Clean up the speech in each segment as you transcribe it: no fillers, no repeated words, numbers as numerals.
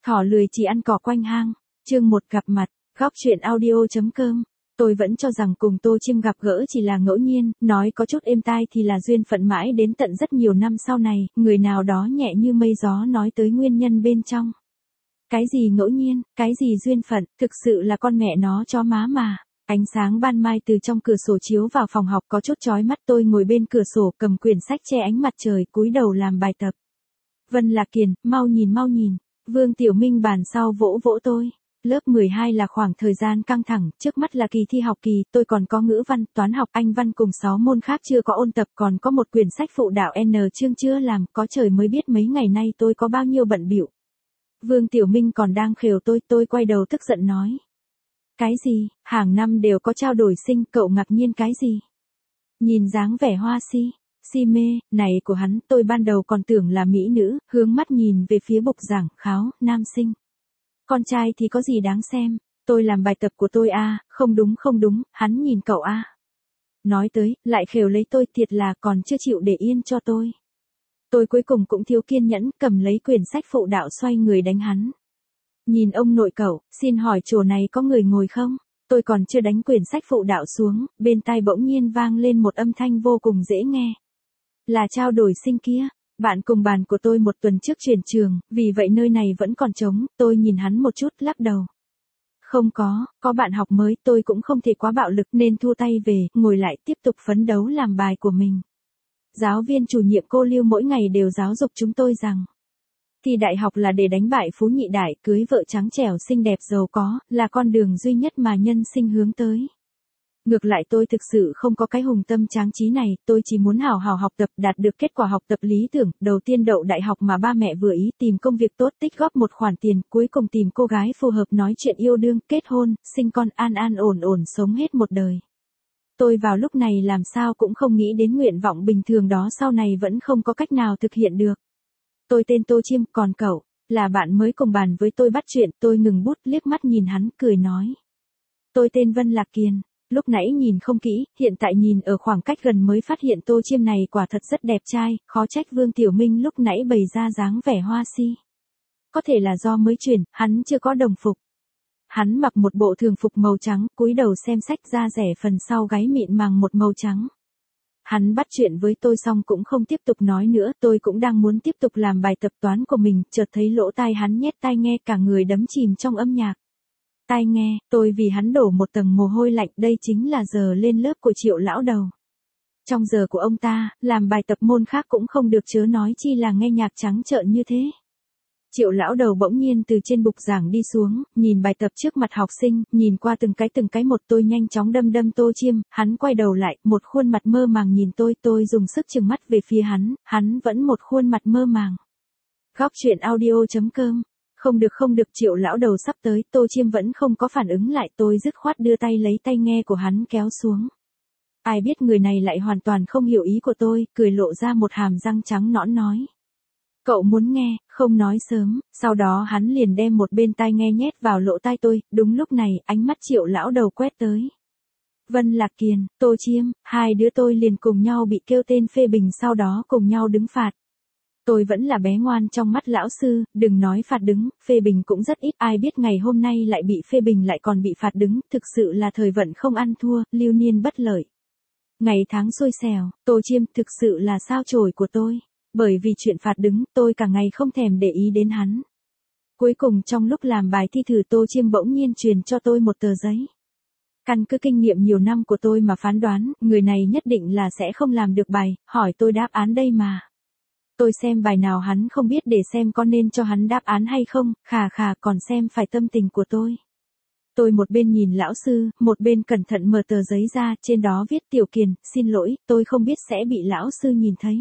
Thỏ lười chỉ ăn cỏ quanh hang. Chương 1 gặp mặt. Góc truyện audio.com. Tôi vẫn cho rằng cùng Tô Chiêm gặp gỡ chỉ là ngẫu nhiên, nói có chút êm tai thì là duyên phận mãi đến tận rất nhiều năm sau này, người nào đó nhẹ như mây gió nói tới nguyên nhân bên trong. Cái gì ngẫu nhiên, cái gì duyên phận, thực sự là con mẹ nó chó má mà. Ánh sáng ban mai từ trong cửa sổ chiếu vào phòng học có chút chói mắt, tôi ngồi bên cửa sổ cầm quyển sách che ánh mặt trời cúi đầu làm bài tập. Vân Lạc Kiền, mau nhìn mau nhìn. Vương Tiểu Minh bàn sau vỗ vỗ tôi. Lớp 12 là khoảng thời gian căng thẳng, trước mắt là kỳ thi học kỳ, tôi còn có ngữ văn, toán học, Anh văn cùng 6 môn khác chưa có ôn tập, còn có một quyển sách phụ đạo N chương chưa làm, có trời mới biết mấy ngày nay tôi có bao nhiêu bận bịu. Vương Tiểu Minh còn đang khều tôi quay đầu tức giận nói. Cái gì, hàng năm đều có trao đổi sinh, cậu ngạc nhiên cái gì? Nhìn dáng vẻ hoa si mê, này của hắn, tôi ban đầu còn tưởng là mỹ nữ, hướng mắt nhìn về phía bục giảng, kháo, nam sinh. Con trai thì có gì đáng xem, tôi làm bài tập của tôi không đúng, hắn nhìn cậu Nói tới, lại khều lấy tôi, thiệt là còn chưa chịu để yên cho tôi. Tôi cuối cùng cũng thiếu kiên nhẫn, cầm lấy quyển sách phụ đạo xoay người đánh hắn. Nhìn ông nội cậu, xin hỏi chỗ này có người ngồi không? Tôi còn chưa đánh quyển sách phụ đạo xuống, bên tai bỗng nhiên vang lên một âm thanh vô cùng dễ nghe. Là trao đổi sinh kia, bạn cùng bàn của tôi một tuần trước chuyển trường, vì vậy nơi này vẫn còn trống, tôi nhìn hắn một chút lắc đầu. Không có bạn học mới, tôi cũng không thể quá bạo lực nên thu tay về, ngồi lại tiếp tục phấn đấu làm bài của mình. Giáo viên chủ nhiệm cô Lưu mỗi ngày đều giáo dục chúng tôi rằng, thi đại học là để đánh bại phú nhị đại, cưới vợ trắng trẻo xinh đẹp giàu có, là con đường duy nhất mà nhân sinh hướng tới. Ngược lại tôi thực sự không có cái hùng tâm tráng trí này, tôi chỉ muốn hào hào học tập, đạt được kết quả học tập lý tưởng, đầu tiên đậu đại học mà ba mẹ vừa ý, tìm công việc tốt, tích góp một khoản tiền, cuối cùng tìm cô gái phù hợp nói chuyện yêu đương, kết hôn, sinh con an ổn sống hết một đời. Tôi vào lúc này làm sao cũng không nghĩ đến nguyện vọng bình thường đó sau này vẫn không có cách nào thực hiện được. Tôi tên Tô Chiêm, còn cậu, là bạn mới cùng bàn với tôi bắt chuyện, tôi ngừng bút liếc mắt nhìn hắn, cười nói. Tôi tên Vân Lạc Kiền. Lúc nãy nhìn không kỹ, hiện tại nhìn ở khoảng cách gần mới phát hiện Tô Chiêm này quả thật rất đẹp trai, khó trách Vương Tiểu Minh lúc nãy bày ra dáng vẻ hoa si. Có thể là do mới chuyển, hắn chưa có đồng phục. Hắn mặc một bộ thường phục màu trắng, cúi đầu xem sách, da rẻ phần sau gáy mịn màng một màu trắng. Hắn bắt chuyện với tôi xong cũng không tiếp tục nói nữa, tôi cũng đang muốn tiếp tục làm bài tập toán của mình, chợt thấy lỗ tai hắn nhét tai nghe, cả người đắm chìm trong âm nhạc. Tai nghe, tôi vì hắn đổ một tầng mồ hôi lạnh, đây chính là giờ lên lớp của Triệu lão đầu. Trong giờ của ông ta, làm bài tập môn khác cũng không được, chớ nói chi là nghe nhạc trắng trợn như thế. Triệu lão đầu bỗng nhiên từ trên bục giảng đi xuống, nhìn bài tập trước mặt học sinh, nhìn qua từng cái một, tôi nhanh chóng đâm Tô Chiêm, hắn quay đầu lại, một khuôn mặt mơ màng nhìn tôi dùng sức trừng mắt về phía hắn vẫn một khuôn mặt mơ màng. Góc truyện audio.com. Không được, Triệu lão đầu sắp tới, Tô Chiêm vẫn không có phản ứng lại, tôi dứt khoát đưa tay lấy tai nghe của hắn kéo xuống. Ai biết người này lại hoàn toàn không hiểu ý của tôi, cười lộ ra một hàm răng trắng nõn nói. Cậu muốn nghe, không nói sớm, sau đó hắn liền đem một bên tai nghe nhét vào lỗ tai tôi, đúng lúc này, ánh mắt Triệu lão đầu quét tới. Vân Lạc Kiền, Tô Chiêm, hai đứa tôi liền cùng nhau bị kêu tên phê bình, sau đó cùng nhau đứng phạt. Tôi vẫn là bé ngoan trong mắt lão sư, đừng nói phạt đứng, phê bình cũng rất ít, ai biết ngày hôm nay lại bị phê bình lại còn bị phạt đứng, thực sự là thời vận không ăn thua, lưu niên bất lợi. Ngày tháng xui xẻo, Tô Chiêm thực sự là sao chổi của tôi, bởi vì chuyện phạt đứng, tôi cả ngày không thèm để ý đến hắn. Cuối cùng trong lúc làm bài thi thử, Tô Chiêm bỗng nhiên truyền cho tôi một tờ giấy. Căn cứ kinh nghiệm nhiều năm của tôi mà phán đoán, người này nhất định là sẽ không làm được bài, hỏi tôi đáp án đây mà. Tôi xem bài nào hắn không biết để xem có nên cho hắn đáp án hay không, còn xem phải tâm tình của tôi. Tôi một bên nhìn lão sư, một bên cẩn thận mở tờ giấy ra, trên đó viết Tiểu Kiền, xin lỗi, tôi không biết sẽ bị lão sư nhìn thấy.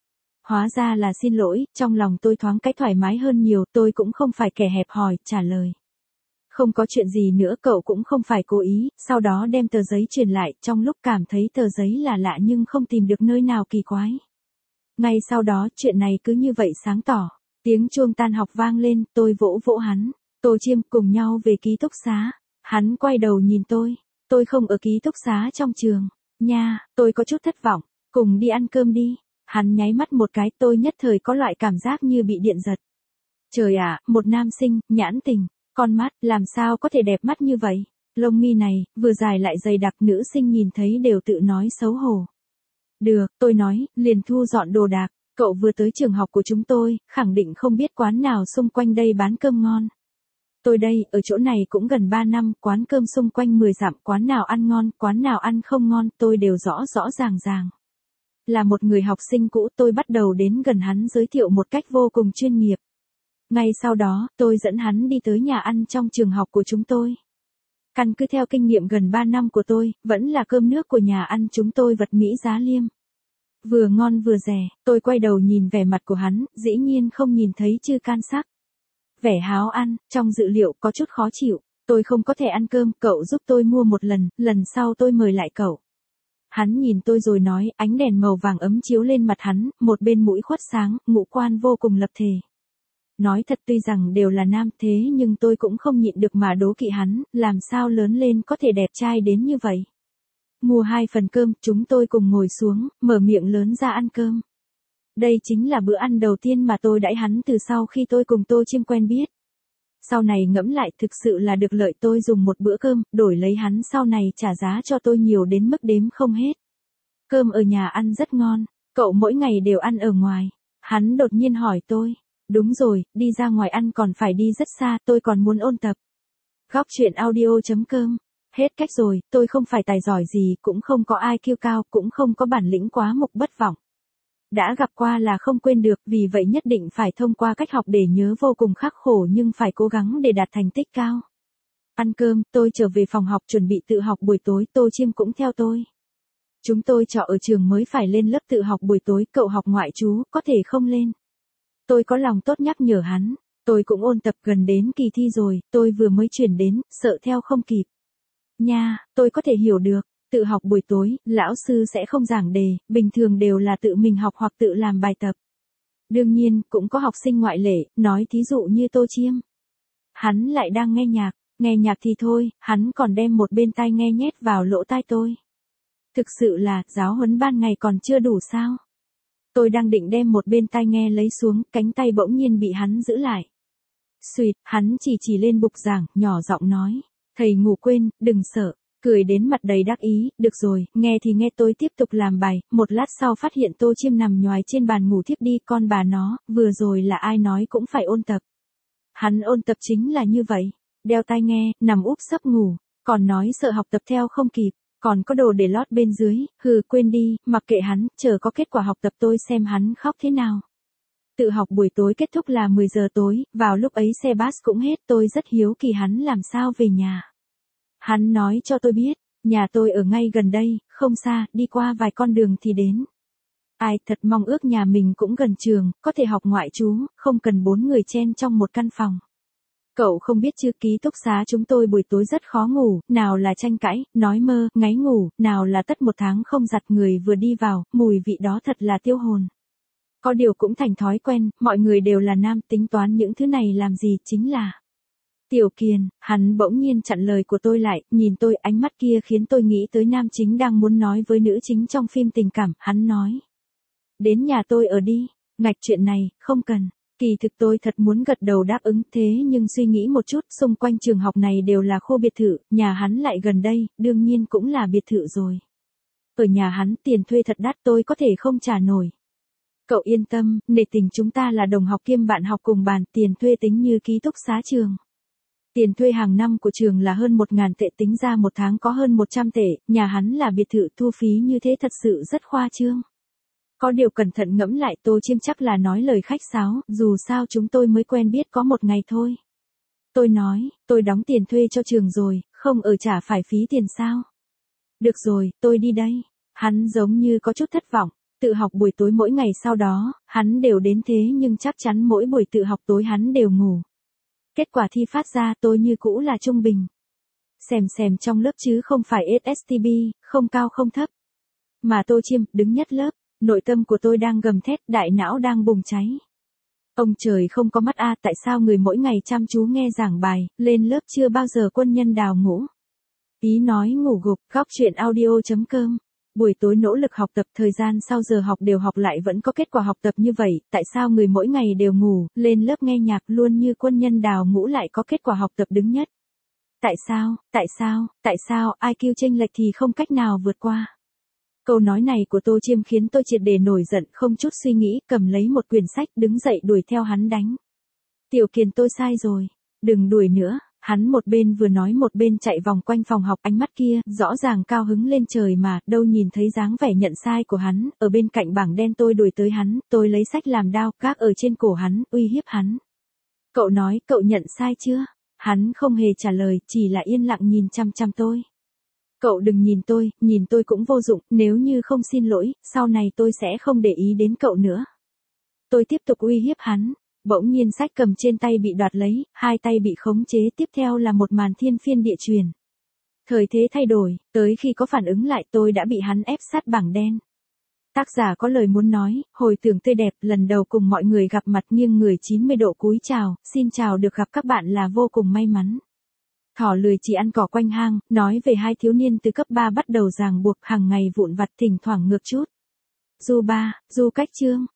Hóa ra là xin lỗi, trong lòng tôi thoáng cái thoải mái hơn nhiều, tôi cũng không phải kẻ hẹp hòi, trả lời. Không có chuyện gì nữa, cậu cũng không phải cố ý, sau đó đem tờ giấy truyền lại, trong lúc cảm thấy tờ giấy là lạ nhưng không tìm được nơi nào kỳ quái. Ngay sau đó, chuyện này cứ như vậy sáng tỏ, tiếng chuông tan học vang lên, tôi vỗ hắn, Tô Chiêm cùng nhau về ký túc xá, hắn quay đầu nhìn tôi không ở ký túc xá trong trường, nha, tôi có chút thất vọng, cùng đi ăn cơm đi, hắn nháy mắt một cái, tôi nhất thời có loại cảm giác như bị điện giật. Trời ạ, một nam sinh, nhãn tình, con mắt, làm sao có thể đẹp mắt như vậy? Lông mi này, vừa dài lại dày đặc, nữ sinh nhìn thấy đều tự nói xấu hổ. Được, tôi nói, liền thu dọn đồ đạc, cậu vừa tới trường học của chúng tôi, khẳng định không biết quán nào xung quanh đây bán cơm ngon. Tôi đây, ở chỗ này cũng gần 3 năm, quán cơm xung quanh 10 dặm, quán nào ăn ngon, quán nào ăn không ngon, tôi đều rõ rõ ràng ràng. Là một người học sinh cũ, tôi bắt đầu đến gần hắn giới thiệu một cách vô cùng chuyên nghiệp. Ngay sau đó, tôi dẫn hắn đi tới nhà ăn trong trường học của chúng tôi. Căn cứ theo kinh nghiệm gần 3 năm của tôi, vẫn là cơm nước của nhà ăn chúng tôi vật mỹ giá liêm. Vừa ngon vừa rẻ, tôi quay đầu nhìn vẻ mặt của hắn, dĩ nhiên không nhìn thấy chư can sắc. Vẻ háo ăn, trong dự liệu có chút khó chịu, tôi không có thể ăn cơm, cậu giúp tôi mua một lần, lần sau tôi mời lại cậu. Hắn nhìn tôi rồi nói, ánh đèn màu vàng ấm chiếu lên mặt hắn, một bên mũi khuất sáng, ngũ quan vô cùng lập thể. Nói thật tuy rằng đều là nam thế nhưng tôi cũng không nhịn được mà đố kỵ hắn, làm sao lớn lên có thể đẹp trai đến như vậy. Mua 2 phần cơm, chúng tôi cùng ngồi xuống, mở miệng lớn ra ăn cơm. Đây chính là bữa ăn đầu tiên mà tôi đãi hắn từ sau khi tôi cùng Tô Chiêm quen biết. Sau này ngẫm lại thực sự là được lợi, tôi dùng một bữa cơm, đổi lấy hắn sau này trả giá cho tôi nhiều đến mức đếm không hết. Cơm ở nhà ăn rất ngon, cậu mỗi ngày đều ăn ở ngoài. Hắn đột nhiên hỏi tôi. Đúng rồi, đi ra ngoài ăn còn phải đi rất xa, tôi còn muốn ôn tập. Góc chuyện audio.com. Hết cách rồi, tôi không phải tài giỏi gì, cũng không có IQ cao, cũng không có bản lĩnh quá mục bất vọng. Đã gặp qua là không quên được, vì vậy nhất định phải thông qua cách học để nhớ vô cùng khắc khổ nhưng phải cố gắng để đạt thành tích cao. Ăn cơm, tôi trở về phòng học chuẩn bị tự học buổi tối, Tô Chiêm cũng theo tôi. Chúng tôi trọ ở trường mới phải lên lớp tự học buổi tối, cậu học ngoại trú, có thể không lên. Tôi có lòng tốt nhắc nhở hắn, tôi cũng ôn tập gần đến kỳ thi rồi, tôi vừa mới chuyển đến, sợ theo không kịp. Nha, tôi có thể hiểu được, tự học buổi tối, lão sư sẽ không giảng đề, bình thường đều là tự mình học hoặc tự làm bài tập. Đương nhiên, cũng có học sinh ngoại lệ, nói thí dụ như Tô Chiêm. Hắn lại đang nghe nhạc thì thôi, hắn còn đem một bên tai nghe nhét vào lỗ tai tôi. Thực sự là, giáo huấn ban ngày còn chưa đủ sao? Tôi đang định đem một bên tai nghe lấy xuống, cánh tay bỗng nhiên bị hắn giữ lại. Xuyệt, hắn chỉ lên bục giảng, nhỏ giọng nói. Thầy ngủ quên, đừng sợ, cười đến mặt đầy đắc ý, được rồi, nghe thì nghe, tôi tiếp tục làm bài, một lát sau phát hiện Tô Chiêm nằm nhoài trên bàn ngủ thiếp đi, con bà nó, vừa rồi là ai nói cũng phải ôn tập. Hắn ôn tập chính là như vậy, đeo tai nghe, nằm úp sấp ngủ, còn nói sợ học tập theo không kịp. Còn có đồ để lót bên dưới, quên đi, mặc kệ hắn, chờ có kết quả học tập tôi xem hắn khóc thế nào. Tự học buổi tối kết thúc là 10 giờ tối, vào lúc ấy xe bus cũng hết, tôi rất hiếu kỳ hắn làm sao về nhà. Hắn nói cho tôi biết, nhà tôi ở ngay gần đây, không xa, đi qua vài con đường thì đến. Ai thật mong ước nhà mình cũng gần trường, có thể học ngoại trú, không cần 4 người chen trong một căn phòng. Cậu không biết chứ, ký túc xá chúng tôi buổi tối rất khó ngủ, nào là tranh cãi, nói mơ, ngáy ngủ, nào là tất 1 tháng không giặt người vừa đi vào, mùi vị đó thật là tiêu hồn. Có điều cũng thành thói quen, mọi người đều là nam, tính toán những thứ này làm gì, chính là. Tiểu Kiền, hắn bỗng nhiên chặn lời của tôi lại, nhìn tôi, ánh mắt kia khiến tôi nghĩ tới nam chính đang muốn nói với nữ chính trong phim tình cảm, hắn nói. Đến nhà tôi ở đi, ngạch chuyện này, không cần. Kỳ thực tôi thật muốn gật đầu đáp ứng, thế nhưng suy nghĩ một chút, xung quanh trường học này đều là khu biệt thự, nhà hắn lại gần đây, đương nhiên cũng là biệt thự rồi. Ở nhà hắn tiền thuê thật đắt, tôi có thể không trả nổi. Cậu yên tâm, nể tình chúng ta là đồng học kiêm bạn học cùng bàn, tiền thuê tính như ký túc xá trường. Tiền thuê hàng năm của trường là hơn 1.000 tệ, tính ra 1 tháng có hơn 100 tệ, nhà hắn là biệt thự, thu phí như thế thật sự rất khoa trương. Có điều cẩn thận ngẫm lại, Tô Chiêm chắc là nói lời khách sáo, dù sao chúng tôi mới quen biết có 1 ngày thôi. Tôi nói, tôi đóng tiền thuê cho trường rồi, không ở chả phải phí tiền sao. Được rồi, tôi đi đây. Hắn giống như có chút thất vọng, tự học buổi tối mỗi ngày sau đó, hắn đều đến thế nhưng chắc chắn mỗi buổi tự học tối hắn đều ngủ. Kết quả thi phát ra tôi như cũ là trung bình. Xèm trong lớp chứ không phải SSTB, không cao không thấp. Mà Tô Chiêm, đứng nhất lớp. Nội tâm của tôi đang gầm thét, đại não đang bùng cháy. Ông trời không có mắt a, tại sao người mỗi ngày chăm chú nghe giảng bài, lên lớp chưa bao giờ quân nhân đào ngũ. Ý nói ngủ gục, góc chuyện audio.com Buổi tối nỗ lực học tập, thời gian sau giờ học đều học lại vẫn có kết quả học tập như vậy, tại sao người mỗi ngày đều ngủ, lên lớp nghe nhạc luôn như quân nhân đào ngũ lại có kết quả học tập đứng nhất? Tại sao, IQ chênh lệch thì không cách nào vượt qua? Câu nói này của Tô Chiêm khiến tôi triệt để nổi giận, không chút suy nghĩ, cầm lấy một quyển sách đứng dậy đuổi theo hắn đánh. Tiểu Kiền, tôi sai rồi. Đừng đuổi nữa. Hắn một bên vừa nói một bên chạy vòng quanh phòng học, ánh mắt kia, rõ ràng cao hứng lên trời mà, đâu nhìn thấy dáng vẻ nhận sai của hắn, ở bên cạnh bảng đen tôi đuổi tới hắn, tôi lấy sách làm đao, gác ở trên cổ hắn, uy hiếp hắn. Cậu nói, cậu nhận sai chưa? Hắn không hề trả lời, chỉ là yên lặng nhìn chăm chăm tôi. Cậu đừng nhìn tôi cũng vô dụng, nếu như không xin lỗi, sau này tôi sẽ không để ý đến cậu nữa. Tôi tiếp tục uy hiếp hắn. Bỗng nhiên sách cầm trên tay bị đoạt lấy, hai tay bị khống chế, tiếp theo là một màn thiên phiên địa chuyển. Thời thế thay đổi, tới khi có phản ứng lại tôi đã bị hắn ép sát bảng đen. Tác giả có lời muốn nói, hồi tưởng tươi đẹp, lần đầu cùng mọi người gặp mặt nghiêng người 90 độ cúi chào, xin chào được gặp các bạn là vô cùng may mắn. Thỏ lười chỉ ăn cỏ quanh hang, nói về hai thiếu niên từ cấp 3 bắt đầu ràng buộc hàng ngày vụn vặt thỉnh thoảng ngược chút. Du cách chương.